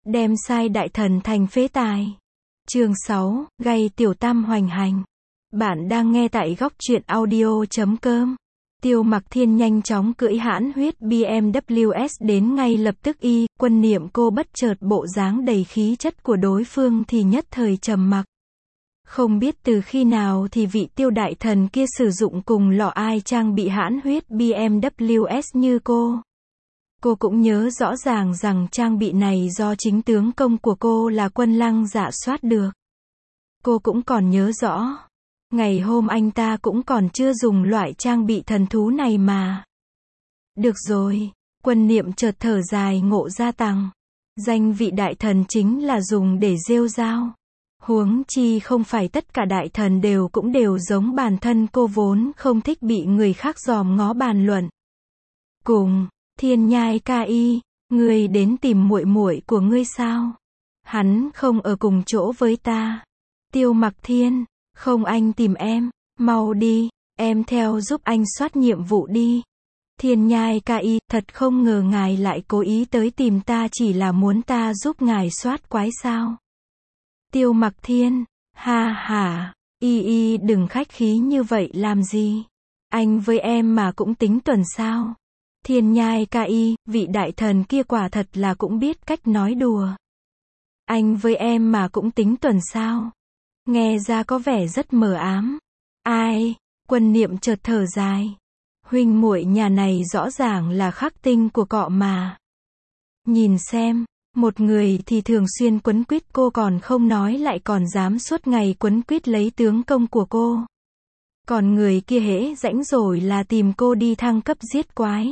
Đem sai đại thần thành phế tài. Chương 6, gay tiểu tam hoành hành. Bạn đang nghe tại góc truyện audio.com. Tiêu Mặc Thiên nhanh chóng cưỡi hãn huyết BMW đến ngay lập tức. Quân Niệm Cô bất chợt bộ dáng đầy khí chất của đối phương thì nhất thời trầm mặc. Không biết từ khi nào thì vị Tiêu đại thần kia sử dụng cùng lọ ai trang bị hãn huyết BMW như cô. Cô cũng nhớ rõ ràng rằng trang bị này do chính tướng công của cô là Quân Lăng Dạ soát được. Cô cũng còn nhớ rõ. Ngày hôm anh ta cũng còn chưa dùng loại trang bị thần thú này mà. Được rồi, Quân Niệm chợt thở dài ngộ ra rằng danh vị đại thần chính là dùng để rêu rao. Huống chi không phải tất cả đại thần cũng đều giống bản thân cô vốn không thích bị người khác dòm ngó bàn luận. Cùng, Thiên Nhai ca y, ngươi đến tìm muội muội của ngươi sao? Hắn không ở cùng chỗ với ta. Tiêu Mặc Thiên, không, anh tìm em, mau đi, em theo giúp anh soát nhiệm vụ đi. Thiên Nhai ca y, thật không ngờ ngài lại cố ý tới tìm ta chỉ là muốn ta giúp ngài soát quái sao? Tiêu Mặc Thiên, ha ha, y đừng khách khí như vậy làm gì? Anh với em mà cũng tính tuần sao? Thiên Nhai ca y, vị đại thần kia quả thật là cũng biết cách nói đùa. Anh với em mà cũng tính tuần sao? Nghe ra có vẻ rất mờ ám. Ai? Quân Niệm chợt thở dài. Huynh muội nhà này rõ ràng là khắc tinh của cọ mà. Nhìn xem, một người thì thường xuyên quấn quýt cô còn không nói lại còn dám suốt ngày quấn quýt lấy tướng công của cô. Còn người kia hễ rãnh rồi là tìm cô đi thăng cấp giết quái.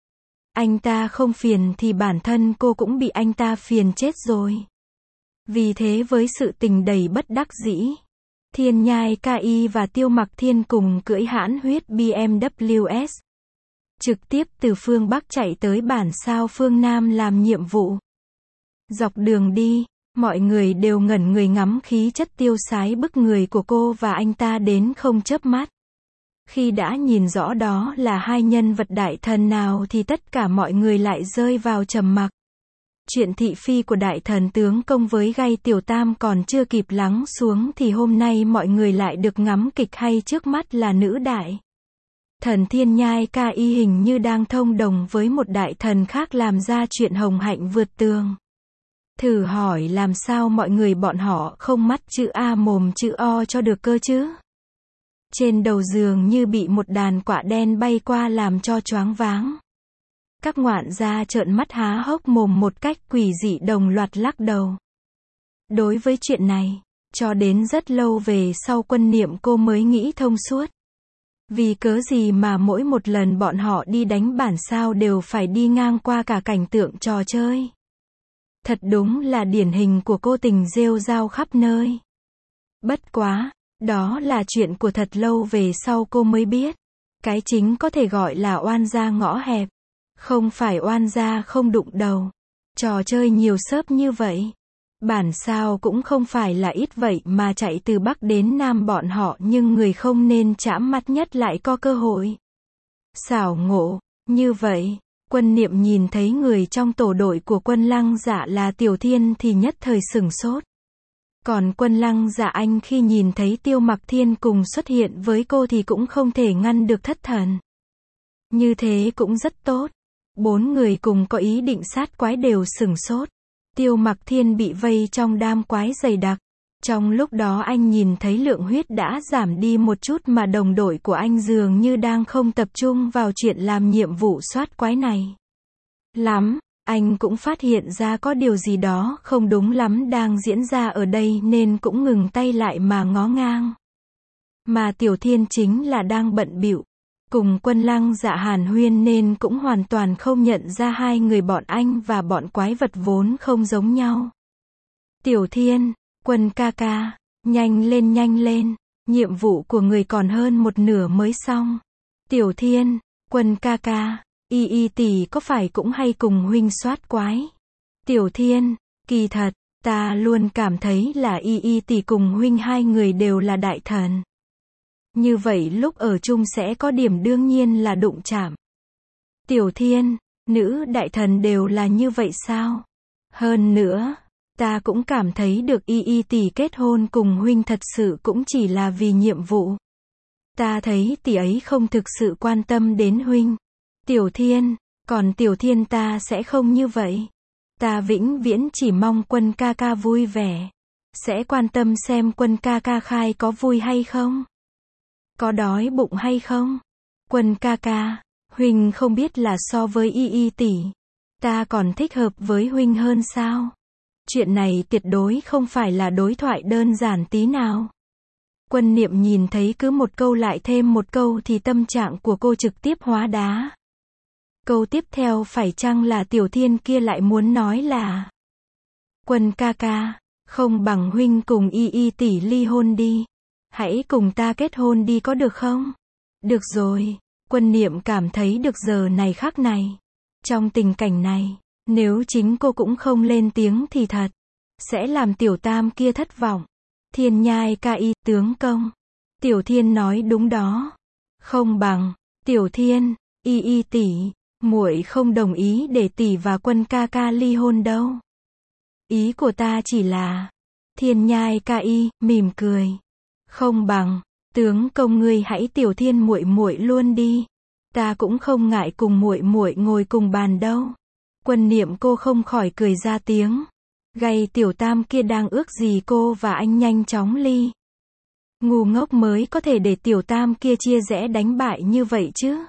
Anh ta không phiền thì bản thân cô cũng bị anh ta phiền chết rồi. Vì thế với sự tình đầy bất đắc dĩ, Thiên Nhai ca y và Tiêu Mặc Thiên cùng cưỡi hãn huyết BMW trực tiếp từ phương Bắc chạy tới bản sao phương Nam làm nhiệm vụ. Dọc đường đi, mọi người đều ngẩn người ngắm khí chất tiêu sái bức người của cô và anh ta đến không chớp mắt. Khi đã nhìn rõ đó là hai nhân vật đại thần nào thì tất cả mọi người lại rơi vào trầm mặc. Chuyện thị phi của đại thần tướng công với gay tiểu tam còn chưa kịp lắng xuống thì hôm nay mọi người lại được ngắm kịch hay trước mắt là nữ đại thần Thiên Nhai ca y hình như đang thông đồng với một đại thần khác làm ra chuyện hồng hạnh vượt tường. Thử hỏi làm sao mọi người bọn họ không mắt chữ A mồm chữ O cho được cơ chứ? Trên đầu giường như bị một đàn quạ đen bay qua làm cho choáng váng. Các ngoạn gia trợn mắt há hốc mồm một cách quỷ dị đồng loạt lắc đầu. Đối với chuyện này, cho đến rất lâu về sau Quân Niệm cô mới nghĩ thông suốt. Vì cớ gì mà mỗi một lần bọn họ đi đánh bản sao đều phải đi ngang qua cả cảnh tượng trò chơi. Thật đúng là điển hình của cô tình rêu rao khắp nơi. Bất quá, đó là chuyện của thật lâu về sau cô mới biết. Cái chính có thể gọi là oan gia ngõ hẹp. Không phải oan gia không đụng đầu. Trò chơi nhiều xớp như vậy. Bản sao cũng không phải là ít vậy mà chạy từ Bắc đến Nam bọn họ nhưng người không nên chạm mặt nhất lại có cơ hội. Xảo ngộ, như vậy, Quân Niệm nhìn thấy người trong tổ đội của Quân Lăng Dạ là Tiểu Thiên thì nhất thời sửng sốt. Còn Quân Lăng Dạ anh khi nhìn thấy Tiêu Mặc Thiên cùng xuất hiện với cô thì cũng không thể ngăn được thất thần. Như thế cũng rất tốt. Bốn người cùng có ý định sát quái đều sửng sốt. Tiêu Mặc Thiên bị vây trong đám quái dày đặc. Trong lúc đó anh nhìn thấy lượng huyết đã giảm đi một chút mà đồng đội của anh dường như đang không tập trung vào chuyện làm nhiệm vụ soát quái này lắm. Anh cũng phát hiện ra có điều gì đó không đúng lắm đang diễn ra ở đây nên cũng ngừng tay lại mà ngó ngang. Mà Tiểu Thiên chính là đang bận bịu cùng Quân Lăng Dạ hàn huyên nên cũng hoàn toàn không nhận ra hai người bọn anh và bọn quái vật vốn không giống nhau. Tiểu Thiên, Quân ca ca, nhanh lên, nhiệm vụ của người còn hơn một nửa mới xong. Tiểu Thiên, Quân ca ca, y tỷ có phải cũng hay cùng huynh soát quái? Tiểu Thiên, kỳ thật, ta luôn cảm thấy là y tỷ cùng huynh hai người đều là đại thần. Như vậy lúc ở chung sẽ có điểm đương nhiên là đụng chạm. Tiểu Thiên, nữ đại thần đều là như vậy sao? Hơn nữa, ta cũng cảm thấy được y tỷ kết hôn cùng huynh thật sự cũng chỉ là vì nhiệm vụ. Ta thấy tỷ ấy không thực sự quan tâm đến huynh. Tiểu Thiên, còn Tiểu Thiên ta sẽ không như vậy. Ta vĩnh viễn chỉ mong Quân ca ca vui vẻ. Sẽ quan tâm xem Quân ca ca khai có vui hay không? Có đói bụng hay không? Quân ca ca, huynh không biết là so với y tỷ, ta còn thích hợp với huynh hơn sao? Chuyện này tuyệt đối không phải là đối thoại đơn giản tí nào. Quân Niệm nhìn thấy cứ một câu lại thêm một câu thì tâm trạng của cô trực tiếp hóa đá. Câu tiếp theo phải chăng là Tiểu Thiên kia lại muốn nói là: Quân ca ca, không bằng huynh cùng y tỷ ly hôn đi. Hãy cùng ta kết hôn đi có được không? Được rồi, Quân Niệm cảm thấy được giờ này khắc này. Trong tình cảnh này, nếu chính cô cũng không lên tiếng thì thật sẽ làm Tiểu Tam kia thất vọng. Thiên Nhai ca y, tướng công. Tiểu Thiên nói đúng đó. Không bằng, Tiểu Thiên, y tỷ, muội không đồng ý để tỷ và Quân ca ca ly hôn đâu. Ý của ta chỉ là, Thiên Nhai ca y mỉm cười. Không bằng, tướng công ngươi hãy Tiểu Thiên muội muội luôn đi. Ta cũng không ngại cùng muội muội ngồi cùng bàn đâu. Quân Niệm cô không khỏi cười ra tiếng. Gay Tiểu Tam kia đang ước gì cô và anh nhanh chóng ly. Ngu ngốc mới có thể để Tiểu Tam kia chia rẽ đánh bại như vậy chứ.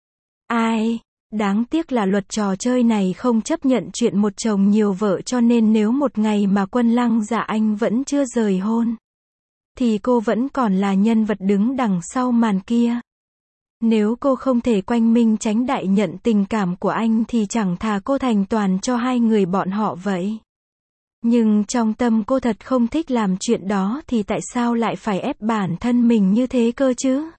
Ai, đáng tiếc là luật trò chơi này không chấp nhận chuyện một chồng nhiều vợ, cho nên nếu một ngày mà Quân Lăng Dạ Anh vẫn chưa rời hôn, thì cô vẫn còn là nhân vật đứng đằng sau màn kia. Nếu cô không thể quanh minh tránh đại nhận tình cảm của anh thì chẳng thà cô thành toàn cho hai người bọn họ vậy. Nhưng trong tâm cô thật không thích làm chuyện đó thì tại sao lại phải ép bản thân mình như thế cơ chứ?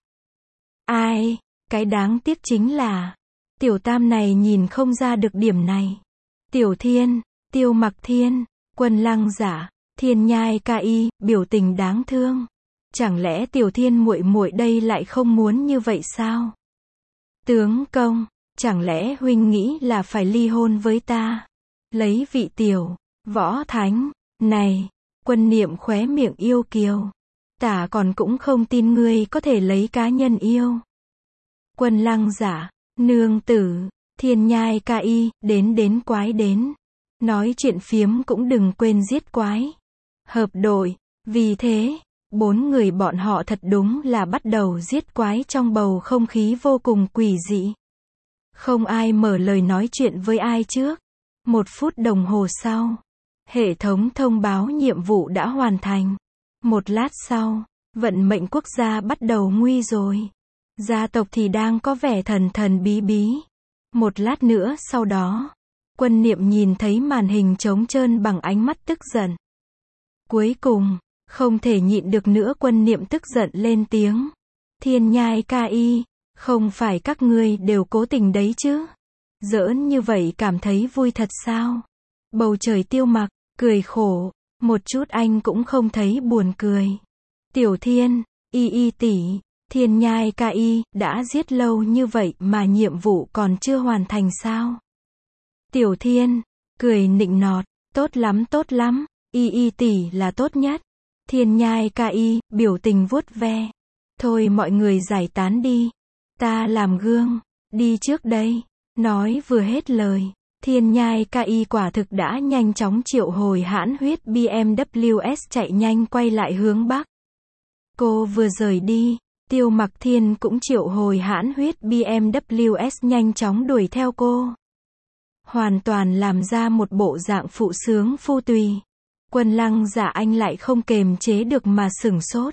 Ai, cái đáng tiếc chính là Tiểu Tam này nhìn không ra được điểm này. Tiểu Thiên, Tiêu Mặc Thiên, Quân Lăng Giả, Thiên Nhai ca y, biểu tình đáng thương. Chẳng lẽ Tiểu Thiên muội muội đây lại không muốn như vậy sao? Tướng công, chẳng lẽ huynh nghĩ là phải ly hôn với ta? Lấy vị tiểu võ thánh này. Quân Niệm khóe miệng yêu kiều. Tả còn cũng không tin ngươi có thể lấy cá nhân yêu. Quân Lăng Giả, nương tử, Thiên Nhai ca y, đến quái đến. Nói chuyện phiếm cũng đừng quên giết quái. Hợp đội, vì thế, bốn người bọn họ thật đúng là bắt đầu giết quái trong bầu không khí vô cùng quỷ dị. Không ai mở lời nói chuyện với ai trước. 1 phút đồng hồ sau, hệ thống thông báo nhiệm vụ đã hoàn thành. 1 lát sau, vận mệnh quốc gia bắt đầu nguy rồi. Gia tộc thì đang có vẻ thần thần bí bí. 1 lát nữa sau đó, Quân Niệm nhìn thấy màn hình trống trơn bằng ánh mắt tức giận. Cuối cùng, không thể nhịn được nữa, Quân Niệm tức giận lên tiếng. Thiên Nhai ca y, không phải các ngươi đều cố tình đấy chứ? Giỡn như vậy cảm thấy vui thật sao? Bầu trời Tiêu Mặc cười khổ, một chút anh cũng không thấy buồn cười. Tiểu Thiên, y tỷ, Thiên Nhai ca y, đã giết lâu như vậy mà nhiệm vụ còn chưa hoàn thành sao? Tiểu Thiên, cười nịnh nọt, tốt lắm, y tỷ là tốt nhất. Thiên Nhai ca y, biểu tình vuốt ve. Thôi mọi người giải tán đi. Ta làm gương, đi trước đây. Nói vừa hết lời, Thiên Nhai ca y quả thực đã nhanh chóng triệu hồi hãn huyết BMW chạy nhanh quay lại hướng Bắc. Cô vừa rời đi, Tiêu Mặc Thiên cũng triệu hồi hãn huyết BMW nhanh chóng đuổi theo cô. Hoàn toàn làm ra một bộ dạng phụ sướng phu tùy. Quân Lăng Giả Anh lại không kềm chế được mà sửng sốt.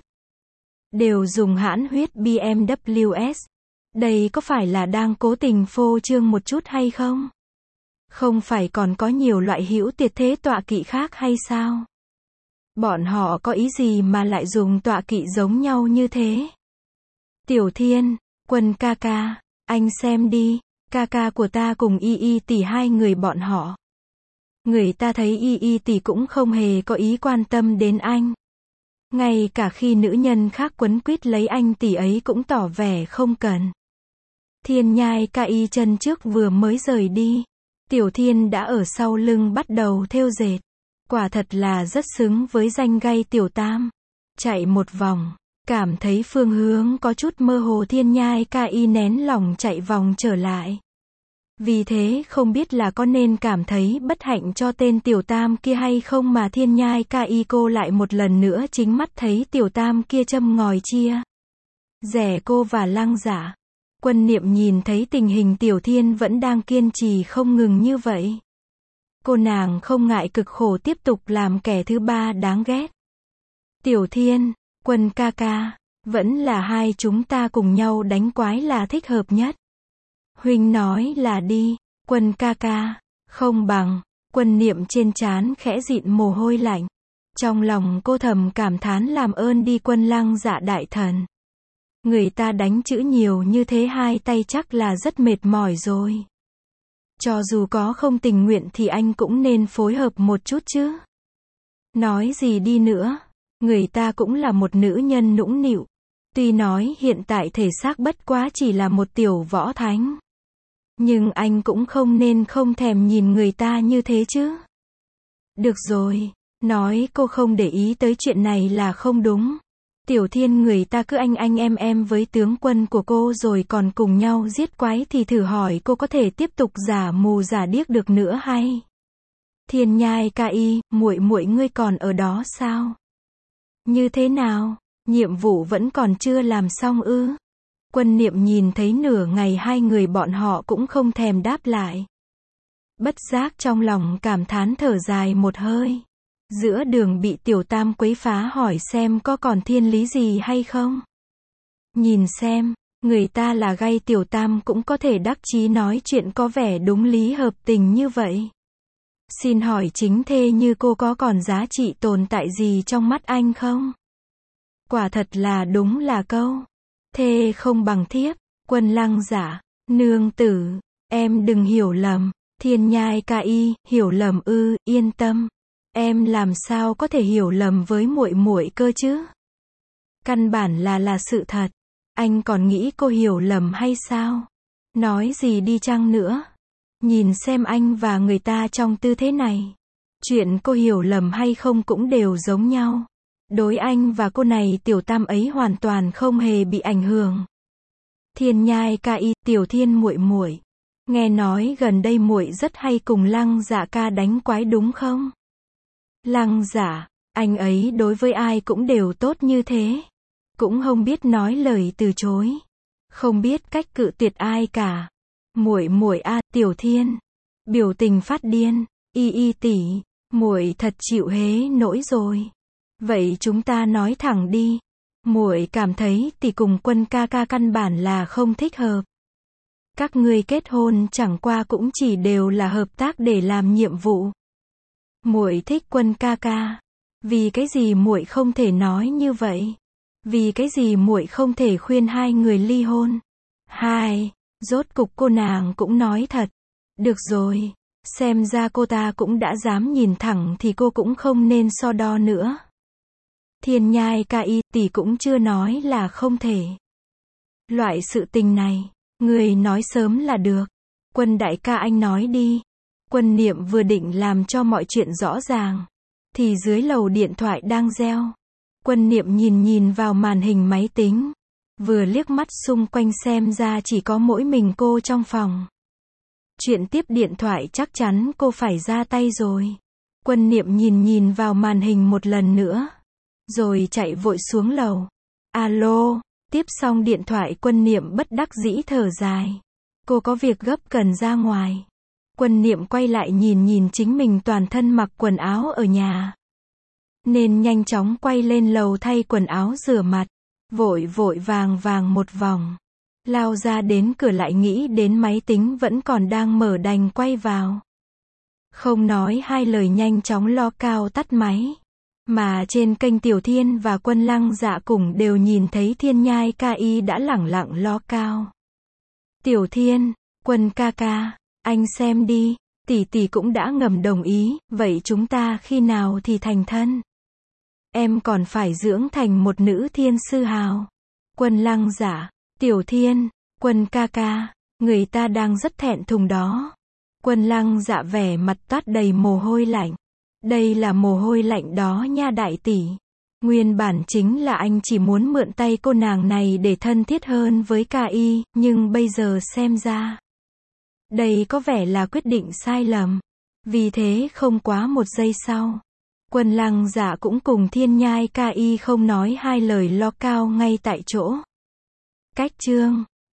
Đều dùng hãn huyết BMW. Đây có phải là đang cố tình phô trương một chút hay không? Không phải còn có nhiều loại hữu tuyệt thế tọa kỵ khác hay sao? Bọn họ có ý gì mà lại dùng tọa kỵ giống nhau như thế? Tiểu Thiên, Quân ca ca, anh xem đi, ca ca của ta cùng y tỷ hai người bọn họ. Người ta thấy y tỷ cũng không hề có ý quan tâm đến anh. Ngay cả khi nữ nhân khác quấn quýt lấy anh tỷ ấy cũng tỏ vẻ không cần. Thiên Nhai ca y chân trước vừa mới rời đi. Tiểu Thiên đã ở sau lưng bắt đầu thêu dệt. Quả thật là rất xứng với danh Gay Tiểu Tam. Chạy một vòng, cảm thấy phương hướng có chút mơ hồ, Thiên Nhai Ca Y nén lòng chạy vòng trở lại. Vì thế không biết là có nên cảm thấy bất hạnh cho tên Tiểu Tam kia hay không, mà Thiên Nhai Ca Y cô lại một lần nữa chính mắt thấy Tiểu Tam kia châm ngòi chia rẽ cô và Lăng Dạ. Quân Niệm nhìn thấy tình hình Tiểu Thiên vẫn đang kiên trì không ngừng như vậy. Cô nàng không ngại cực khổ tiếp tục làm kẻ thứ ba đáng ghét. Tiểu Thiên, Quân ca ca, vẫn là hai chúng ta cùng nhau đánh quái là thích hợp nhất. Huynh nói là đi, Quân ca ca, không bằng. Quân Niệm trên trán khẽ dịn mồ hôi lạnh. Trong lòng cô thầm cảm thán làm ơn đi Quân Lăng Dạ đại thần. Người ta đánh chữ nhiều như thế hai tay chắc là rất mệt mỏi rồi. Cho dù có không tình nguyện thì anh cũng nên phối hợp một chút chứ. Nói gì đi nữa, người ta cũng là một nữ nhân nũng nịu. Tuy nói hiện tại thể xác bất quá chỉ là một tiểu võ thánh. Nhưng anh cũng không nên không thèm nhìn người ta như thế chứ. Được rồi, nói cô không để ý tới chuyện này là không đúng. Tiểu Thiên, người ta cứ anh em với tướng quân của cô rồi còn cùng nhau giết quái thì thử hỏi cô có thể tiếp tục giả mù giả điếc được nữa hay? Thiên Nhai Ca Y, muội muội ngươi còn ở đó sao? Như thế nào? Nhiệm vụ vẫn còn chưa làm xong ư? Quân Niệm nhìn thấy nửa ngày hai người bọn họ cũng không thèm đáp lại. Bất giác trong lòng cảm thán thở dài một hơi. Giữa đường bị Tiểu Tam quấy phá, hỏi xem có còn thiên lý gì hay không. Nhìn xem, người ta là Gay Tiểu Tam cũng có thể đắc chí nói chuyện có vẻ đúng lý hợp tình như vậy. Xin hỏi chính thê như cô có còn giá trị tồn tại gì trong mắt anh không? Quả thật là đúng là câu thê không bằng thiếp. Quân Lăng Dạ, nương tử, em đừng hiểu lầm. Thiên Nhai Ca Y, hiểu lầm ư? Yên tâm, em làm sao có thể hiểu lầm với muội muội cơ chứ? Căn bản là sự thật. Anh còn nghĩ cô hiểu lầm hay sao? Nói gì đi chăng nữa, nhìn xem anh và người ta trong tư thế này, chuyện cô hiểu lầm hay không cũng đều giống nhau. Đối anh và cô này Tiểu Tam ấy hoàn toàn không hề bị ảnh hưởng. Thiên Nhai Ca Y, Tiểu Thiên muội muội, nghe nói gần đây muội rất hay cùng Lăng Dạ ca đánh quái đúng không? Lăng Dạ, anh ấy đối với ai cũng đều tốt như thế, cũng không biết nói lời từ chối, không biết cách cự tuyệt ai cả. Muội muội a, Tiểu Thiên biểu tình phát điên. Y tỷ, muội thật chịu hế nỗi rồi. Vậy chúng ta nói thẳng đi. Muội cảm thấy tỷ cùng Quân ca ca căn bản là không thích hợp. Các ngươi kết hôn chẳng qua cũng chỉ đều là hợp tác để làm nhiệm vụ. Muội thích Quân ca ca. Vì cái gì muội không thể nói như vậy? Vì cái gì muội không thể khuyên hai người ly hôn? Hai, rốt cục cô nàng cũng nói thật. Được rồi, xem ra cô ta cũng đã dám nhìn thẳng thì cô cũng không nên so đo nữa. Thiên Nhai Ca Y, tỷ cũng chưa nói là không thể. Loại sự tình này, người nói sớm là được. Quân đại ca anh nói đi. Quân Niệm vừa định làm cho mọi chuyện rõ ràng, thì dưới lầu điện thoại đang reo. Quân Niệm nhìn vào màn hình máy tính, vừa liếc mắt xung quanh xem ra chỉ có mỗi mình cô trong phòng. Chuyện tiếp điện thoại chắc chắn cô phải ra tay rồi. Quân Niệm nhìn vào màn hình một lần nữa, rồi chạy vội xuống lầu. Alo, tiếp xong điện thoại Quân Niệm bất đắc dĩ thở dài. Cô có việc gấp cần ra ngoài. Quân Niệm quay lại nhìn chính mình toàn thân mặc quần áo ở nhà, nên nhanh chóng quay lên lầu thay quần áo rửa mặt. Vội vàng một vòng, lao ra đến cửa lại nghĩ đến máy tính vẫn còn đang mở đành quay vào. Không nói hai lời nhanh chóng lo cao tắt máy. Mà trên kênh Tiểu Thiên và Quân Lăng Dạ cùng đều nhìn thấy Thiên Nhai Ca Y đã lẳng lặng lo cao. Tiểu Thiên, Quân ca ca, anh xem đi, tỷ cũng đã ngầm đồng ý, vậy chúng ta khi nào thì thành thân? Em còn phải dưỡng thành một nữ thiên sư hào. Quân Lăng Dạ, Tiểu Thiên, Quân ca ca, người ta đang rất thẹn thùng đó. Quân Lăng Dạ vẻ mặt toát đầy mồ hôi lạnh. Đây là mồ hôi lạnh đó nha đại tỷ. Nguyên bản chính là anh chỉ muốn mượn tay cô nàng này để thân thiết hơn với Ca Y, nhưng bây giờ xem ra, đây có vẻ là quyết định sai lầm. Vì thế không quá một giây sau, Quân Lăng Dạ cũng cùng Thiên Nhai Ca Y không nói hai lời lo cao ngay tại chỗ. Cách chương